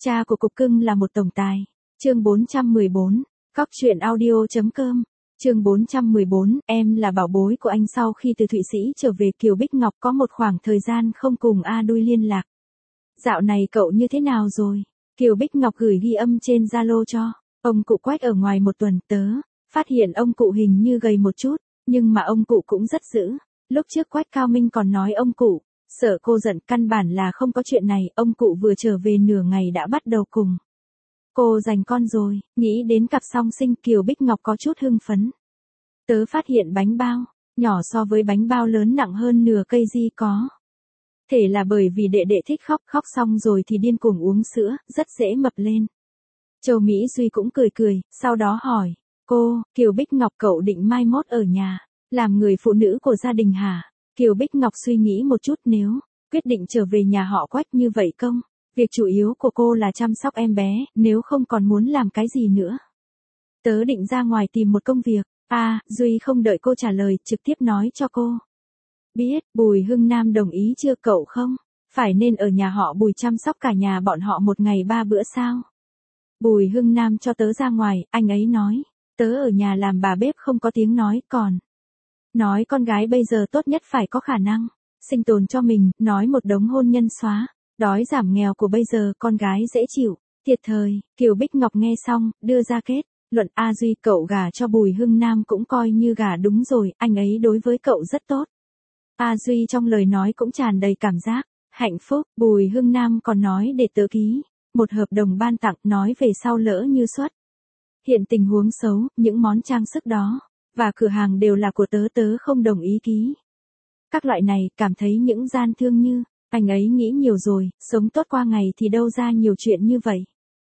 Cha của cục cưng là một tổng tài. Chương 414. Cóc truyện audio.com. Chương 414, em là bảo bối của anh. Sau khi từ Thụy Sĩ trở về, Kiều Bích Ngọc có một khoảng thời gian không cùng A Đuôi liên lạc. Dạo này cậu như thế nào rồi? Kiều Bích Ngọc gửi ghi âm trên Zalo cho. Ông cụ Quách ở ngoài một tuần, tớ phát hiện ông cụ hình như gầy một chút, nhưng mà ông cụ cũng rất dữ. Lúc trước Quách Cao Minh còn nói ông cụ sợ cô giận, căn bản là không có chuyện này. Ông cụ vừa trở về nửa ngày đã bắt đầu cùng cô giành con rồi. Nghĩ đến cặp song sinh, Kiều Bích Ngọc có chút hưng phấn. Tớ phát hiện bánh bao nhỏ so với bánh bao lớn, nặng hơn nửa cây di có thể là bởi vì đệ đệ thích khóc, khóc xong rồi thì điên cuồng uống sữa, rất dễ mập lên. Châu Mỹ Duy cũng cười cười, sau đó hỏi, cô, Kiều Bích Ngọc, cậu định mai mốt ở nhà làm người phụ nữ của gia đình hả? Kiều Bích Ngọc suy nghĩ một chút, nếu quyết định trở về nhà họ Quách như vậy công việc chủ yếu của cô là chăm sóc em bé, nếu không còn muốn làm cái gì nữa? Tớ định ra ngoài tìm một công việc. Duy không đợi cô trả lời, trực tiếp nói cho cô biết. Bùi Hưng Nam đồng ý chưa cậu? Không phải nên ở nhà họ Bùi chăm sóc cả nhà bọn họ một ngày 3 bữa sao? Bùi Hưng Nam cho tớ ra ngoài, anh ấy nói tớ ở nhà làm bà bếp không có tiếng nói, còn nói con gái bây giờ tốt nhất phải có khả năng sinh tồn cho mình, nói một đống hôn nhân xóa đói giảm nghèo của bây giờ con gái dễ chịu, thiệt thời. Kiều Bích Ngọc nghe xong, đưa ra kết luận, Duy, cậu gả cho Bùi Hưng Nam cũng coi như gả đúng rồi, anh ấy đối với cậu rất tốt. Duy trong lời nói cũng tràn đầy cảm giác hạnh phúc. Bùi Hưng Nam còn nói để tớ ký một hợp đồng ban tặng, nói về sau lỡ như xuất hiện tình huống xấu, những món trang sức đó và cửa hàng đều là của tớ, tớ không đồng ý ký các loại này. Cảm thấy những gian thương như anh ấy nghĩ nhiều rồi, sống tốt qua ngày thì đâu ra nhiều chuyện như vậy.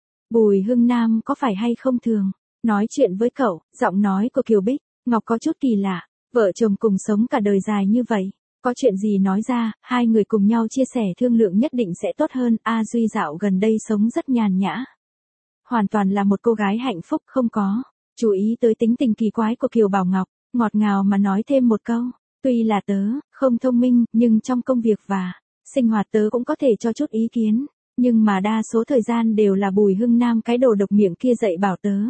Bùi Hưng Nam có phải hay không thường nói chuyện với cậu? Giọng nói của Kiều Bích Ngọc có chút kỳ lạ. Vợ chồng cùng sống cả đời dài như vậy, có chuyện gì nói ra, hai người cùng nhau chia sẻ thương lượng nhất định sẽ tốt hơn. Duy dạo gần đây sống rất nhàn nhã, hoàn toàn là một cô gái hạnh phúc, không có chú ý tới tính tình kỳ quái của Kiều Bảo Ngọc, ngọt ngào mà nói thêm một câu, tuy là tớ không thông minh, nhưng trong công việc và sinh hoạt tớ cũng có thể cho chút ý kiến, nhưng mà đa số thời gian đều là Bùi Hưng Nam cái đồ độc miệng kia dạy bảo tớ.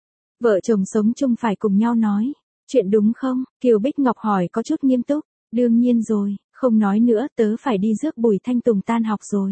Vợ chồng sống chung phải cùng nhau nói chuyện đúng không? Kiều Bích Ngọc hỏi có chút nghiêm túc. Đương nhiên rồi, không nói nữa, tớ phải đi rước Bùi Thanh Tùng tan học rồi.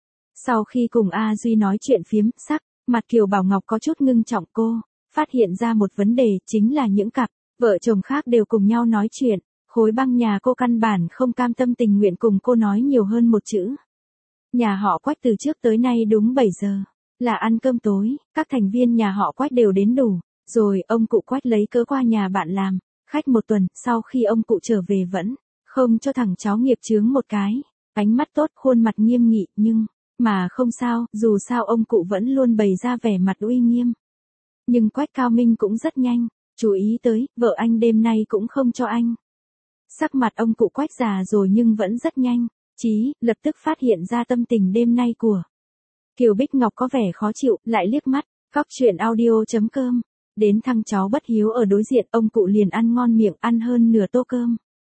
Sau khi cùng Duy nói chuyện phiếm, sắc mặt Kiều Bảo Ngọc có chút ngưng trọng. Cô phát hiện ra một vấn đề, chính là những cặp vợ chồng khác đều cùng nhau nói chuyện. Khối băng nhà cô căn bản không cam tâm tình nguyện cùng cô nói nhiều hơn một chữ. Nhà họ Quách từ trước tới nay đúng 7 giờ là ăn cơm tối, các thành viên nhà họ Quách đều đến đủ rồi. Ông cụ Quách lấy cớ qua nhà bạn làm khách một tuần, sau khi ông cụ trở về vẫn không cho thằng cháu nghiệp chướng một cái ánh mắt tốt, khuôn mặt nghiêm nghị, nhưng mà không sao, dù sao ông cụ vẫn luôn bày ra vẻ mặt uy nghiêm. Nhưng Quách Cao Minh cũng rất nhanh chú ý tới, vợ anh đêm nay cũng không cho anh. Sắc mặt ông cụ Quách già rồi nhưng vẫn rất nhanh lập tức phát hiện ra tâm tình đêm nay của Kiều Bích Ngọc có vẻ khó chịu, lại liếc mắt cóc truyện audio.com đến thằng cháu bất hiếu ở đối diện. Ông cụ liền ăn ngon miệng, ăn hơn nửa tô cơm.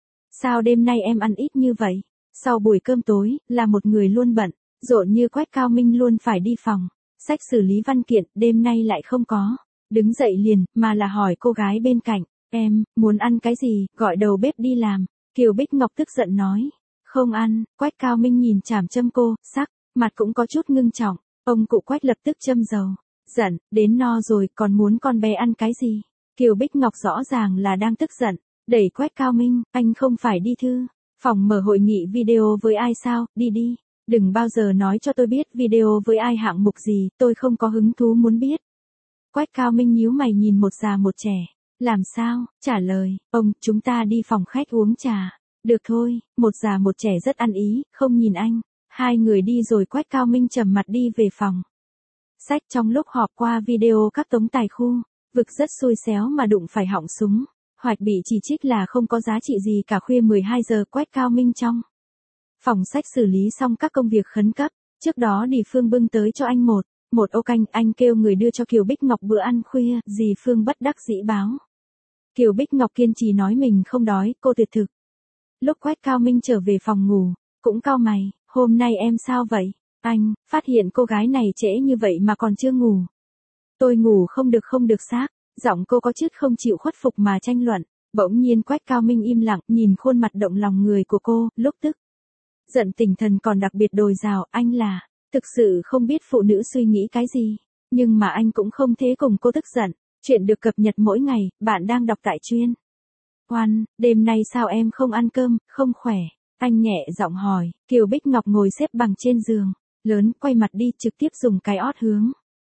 Sao đêm nay em ăn ít như vậy? Sau buổi cơm tối, là một người luôn bận rộn như Quách Cao Minh luôn phải đi phòng sách xử lý văn kiện, đêm nay lại không có đứng dậy liền, mà là hỏi cô gái bên cạnh, em muốn ăn cái gì, gọi đầu bếp đi làm. Kiều Bích Ngọc tức giận nói, không ăn. Quách Cao Minh nhìn chằm chằm cô, sắc mặt cũng có chút ngưng trọng. Ông cụ Quách lập tức châm dầu, giận, đến no rồi còn muốn con bé ăn cái gì? Kiều Bích Ngọc rõ ràng là đang tức giận, đẩy Quách Cao Minh, anh không phải đi thư phòng mở hội nghị video với ai sao? Đi đi, đừng bao giờ nói cho tôi biết video với ai, hạng mục gì, tôi không có hứng thú muốn biết. Quách Cao Minh nhíu mày nhìn một già một trẻ. Làm sao? Trả lời, ông, chúng ta đi phòng khách uống trà. Được thôi. Một già một trẻ rất ăn ý, không nhìn anh. Hai người đi rồi Quách Cao Minh trầm mặt đi về phòng sách. Trong lúc họp qua video các tống tài khu vực rất xui xéo mà đụng phải họng súng Hoạch bị chỉ trích là không có giá trị gì cả. Khuya 12 giờ Quách Cao Minh trong phòng sách xử lý xong các công việc khẩn cấp. Trước đó Dì Phương bưng tới cho anh một ô canh, anh kêu người đưa cho Kiều Bích Ngọc bữa ăn khuya. Dì Phương bất đắc dĩ báo Kiều Bích Ngọc kiên trì nói mình không đói, cô tuyệt thực. Lúc Quách Cao Minh trở về phòng ngủ cũng cau mày, hôm nay em sao vậy? Anh, phát hiện cô gái này trễ như vậy mà còn chưa ngủ. Tôi ngủ không được xác. Giọng cô có chút không chịu khuất phục mà tranh luận. Bỗng nhiên Quách Cao Minh im lặng nhìn khuôn mặt động lòng người của cô, lúc tức. Giận tinh thần còn đặc biệt dồi dào, anh là, thực sự không biết phụ nữ suy nghĩ cái gì. Nhưng mà anh cũng không thế cùng cô tức giận. Chuyện được cập nhật mỗi ngày, bạn đang đọc tại Chuyên. Oan, đêm nay sao em không ăn cơm, không khỏe? Anh nhẹ giọng hỏi. Kiều Bích Ngọc ngồi xếp bằng trên giường, lớn quay mặt đi trực tiếp dùng cái ót hướng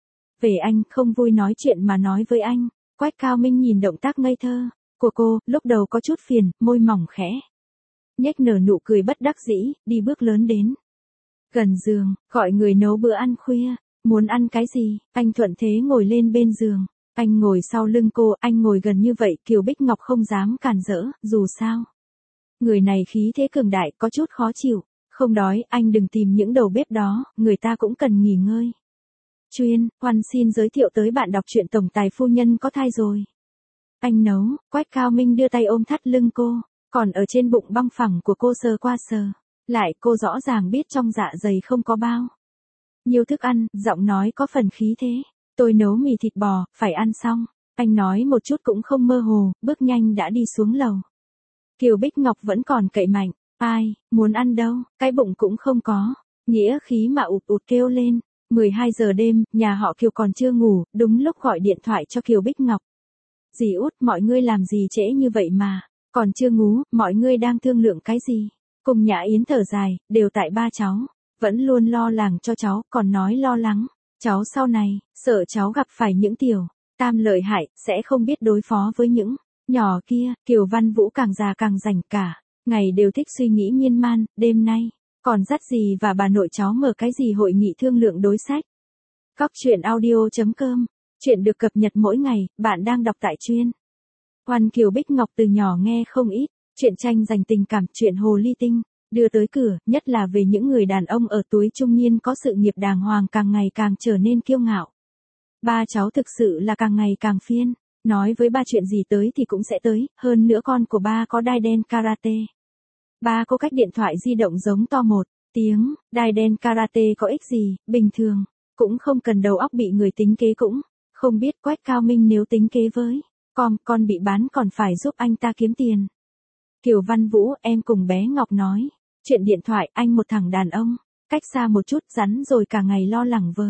về anh, không vui nói chuyện mà nói với anh. Quách Cao Minh nhìn động tác ngây thơ của cô, lúc đầu có chút phiền, môi mỏng khẽ nhếch nở nụ cười bất đắc dĩ, đi bước lớn đến gần giường, gọi người nấu bữa ăn khuya. Muốn ăn cái gì? Anh thuận thế ngồi lên bên giường. Anh ngồi sau lưng cô, anh ngồi gần như vậy, Kiều Bích Ngọc không dám cản rỡ, dù sao. Người này khí thế cường đại, có chút khó chịu. Không đói, anh đừng tìm những đầu bếp đó, người ta cũng cần nghỉ ngơi. Chuyên, Hoan xin giới thiệu tới bạn đọc truyện tổng tài phu nhân có thai rồi. Anh nấu, Quách Cao Minh đưa tay ôm thắt lưng cô, còn ở trên bụng băng phẳng của cô sờ qua sờ. Lại cô rõ ràng biết trong dạ dày không có bao nhiều thức ăn, giọng nói có phần khí thế. Tôi nấu mì thịt bò, phải ăn xong. Anh nói một chút cũng không mơ hồ, bước nhanh đã đi xuống lầu. Kiều Bích Ngọc vẫn còn cậy mạnh. Ai, muốn ăn đâu, cái bụng cũng không có. Nghĩa khí mà ụt ụt kêu lên. 12 giờ đêm, nhà họ Kiều còn chưa ngủ, đúng lúc gọi điện thoại cho Kiều Bích Ngọc. Dì út, mọi ngươi làm gì trễ như vậy mà, còn chưa ngủ, mọi ngươi đang thương lượng cái gì? Cùng Nhã Yến thở dài, đều tại ba cháu, vẫn luôn lo lắng cho cháu, còn nói lo lắng. Cháu sau này, sợ cháu gặp phải những tiểu tam lợi hại, sẽ không biết đối phó với những nhỏ kia. Kiều Văn Vũ càng già càng rảnh cả, ngày đều thích suy nghĩ miên man. Đêm nay, còn dắt dì và bà nội cháu mở cái gì hội nghị thương lượng đối sách. Cóc truyện audio.com. Chuyện được cập nhật mỗi ngày, bạn đang đọc tại Chuyên. Hoan. Kiều Bích Ngọc từ nhỏ nghe không ít truyện tranh dành tình cảm, chuyện hồ ly tinh đưa tới cửa, nhất là về những người đàn ông ở tuổi trung niên có sự nghiệp đàng hoàng càng ngày càng trở nên kiêu ngạo. Ba cháu thực sự là càng ngày càng phiên, nói với ba chuyện gì tới thì cũng sẽ tới, hơn nữa con của ba có đai đen karate. Ba có cách điện thoại di động giống to một tiếng, đai đen karate có ích gì, bình thường, cũng không cần đầu óc bị người tính kế cũng, không biết Quách Cao Minh nếu tính kế với, con bị bán còn phải giúp anh ta kiếm tiền. Kiều Văn Vũ, em cùng bé Ngọc nói, chuyện điện thoại, anh một thằng đàn ông, cách xa một chút rắn rồi cả ngày lo lắng vớ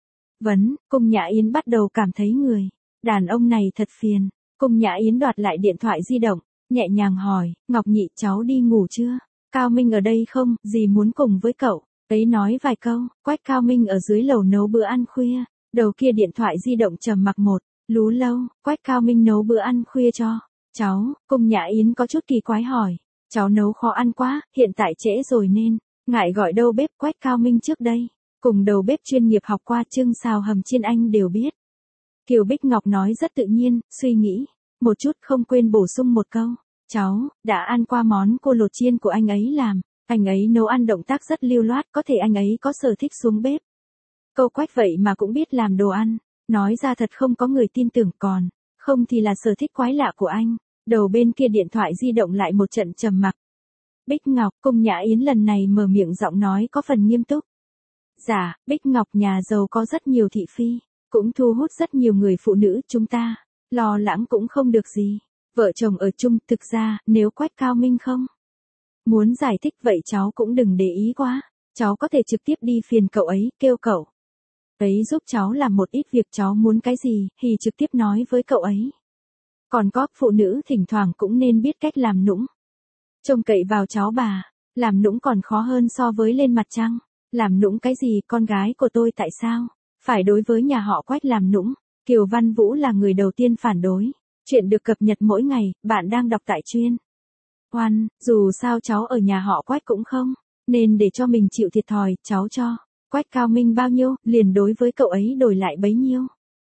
vấn. Cung Nhã Yến bắt đầu cảm thấy người đàn ông này thật phiền. Cung Nhã Yến đoạt lại điện thoại di động, nhẹ nhàng hỏi, Ngọc Nhị cháu đi ngủ chưa? Cao Minh ở đây không, dì muốn cùng với cậu ấy nói vài câu. Quách Cao Minh ở dưới lầu nấu bữa ăn khuya, đầu kia điện thoại di động trầm mặc một lú lâu. Quách Cao Minh nấu bữa ăn khuya cho cháu. Cung Nhã Yến có chút kỳ quái hỏi, cháu nấu khó ăn quá, hiện tại trễ rồi nên ngại gọi đâu bếp. Quách Cao Minh trước đây cùng đầu bếp chuyên nghiệp học qua trưng xào hầm chiên anh đều biết. Kiều Bích Ngọc nói rất tự nhiên, suy nghĩ một chút không quên bổ sung một câu, cháu đã ăn qua món cua lột chiên của anh ấy làm, anh ấy nấu ăn động tác rất lưu loát, có thể anh ấy có sở thích xuống bếp. Câu Quách vậy mà cũng biết làm đồ ăn, nói ra thật không có người tin tưởng, còn không thì là sở thích quái lạ của anh. Đầu bên kia điện thoại di động lại một trận trầm mặc. Bích Ngọc, Cung Nhã Yến lần này mở miệng giọng nói có phần nghiêm túc. Dạ, Bích Ngọc nhà giàu có rất nhiều thị phi, cũng thu hút rất nhiều người phụ nữ, chúng ta lo lắng cũng không được gì. Vợ chồng ở chung, thực ra, nếu Quách Cao Minh không muốn giải thích vậy cháu cũng đừng để ý quá. Cháu có thể trực tiếp đi phiền cậu ấy, kêu cậu ấy giúp cháu làm một ít việc, cháu muốn cái gì, thì trực tiếp nói với cậu ấy. Còn có, phụ nữ thỉnh thoảng cũng nên biết cách làm nũng. Trông cậy vào cháu bà, làm nũng còn khó hơn so với lên mặt trăng. Làm nũng cái gì, con gái của tôi tại sao phải đối với nhà họ Quách làm nũng? Kiều Văn Vũ là người đầu tiên phản đối. Chuyện được cập nhật mỗi ngày, bạn đang đọc tại Chuyên. Hoan, dù sao cháu ở nhà họ Quách cũng không nên để cho mình chịu thiệt thòi, cháu cho Quách Cao Minh bao nhiêu, liền đối với cậu ấy đổi lại bấy nhiêu.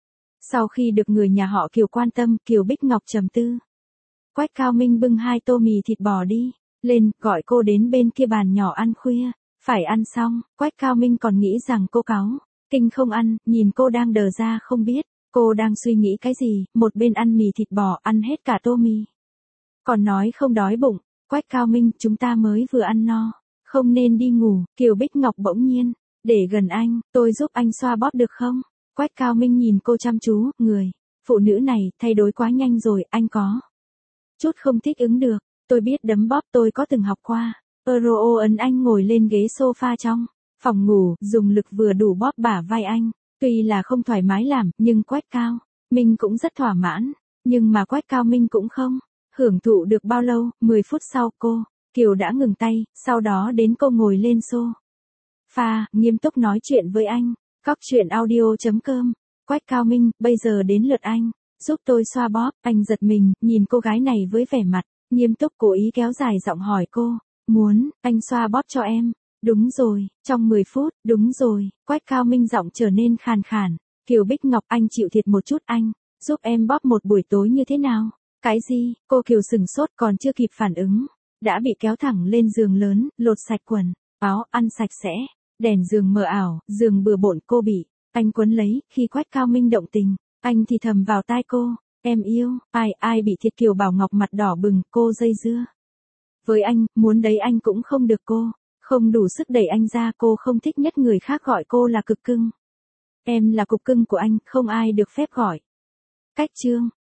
Sau khi được người nhà họ Kiều quan tâm, Kiều Bích Ngọc trầm tư. Quách Cao Minh bưng 2 tô mì thịt bò đi lên, gọi cô đến bên kia bàn nhỏ ăn khuya. Phải ăn xong, Quách Cao Minh còn nghĩ rằng cô cáu kinh không ăn, nhìn cô đang đờ ra không biết cô đang suy nghĩ cái gì, một bên ăn mì thịt bò, ăn hết cả tô mì. Còn nói không đói bụng. Quách Cao Minh, chúng ta mới vừa ăn no, không nên đi ngủ. Kiều Bích Ngọc bỗng nhiên Để gần anh, tôi giúp anh xoa bóp được không? Quách Cao Minh nhìn cô chăm chú, người. Phụ nữ này, thay đổi quá nhanh rồi, anh có chút không thích ứng được. Tôi biết đấm bóp, tôi có từng học qua. Euro ấn anh ngồi lên ghế sofa trong phòng ngủ, dùng lực vừa đủ bóp bả vai anh. Tuy là không thoải mái làm, nhưng Quách Cao Minh cũng rất thỏa mãn. Nhưng mà Quách Cao Minh cũng không hưởng thụ được bao lâu, 10 phút sau cô, Kiều đã ngừng tay, sau đó đến cô ngồi lên sofa, nghiêm túc nói chuyện với anh. Cóc truyện audio.com. Quách Cao Minh, bây giờ đến lượt anh. Giúp tôi xoa bóp. Anh giật mình, nhìn cô gái này với vẻ mặt nghiêm túc, cố ý kéo dài giọng hỏi cô. Muốn anh xoa bóp cho em? Đúng rồi, trong 10 phút, đúng rồi. Quách Cao Minh giọng trở nên khàn khàn. Kiều Bích Ngọc, anh chịu thiệt một chút anh. Giúp em bóp một buổi tối như thế nào? Cái gì? Cô Kiều sừng sốt, còn chưa kịp phản ứng, đã bị kéo thẳng lên giường lớn, lột sạch quần áo, ăn sạch sẽ. Đèn giường mờ ảo, giường bừa bộn, cô bị anh quấn lấy. Khi Quách Cao Minh động tình, anh thì thầm vào tai cô. Em yêu, ai bị thiệt. Kiều Bảo Ngọc mặt đỏ bừng, cô dây dưa với anh, muốn đấy anh cũng không được. Cô không đủ sức đẩy anh ra. Cô không thích nhất người khác gọi cô là cực cưng. Em là cục cưng của anh, không ai được phép gọi cách chương.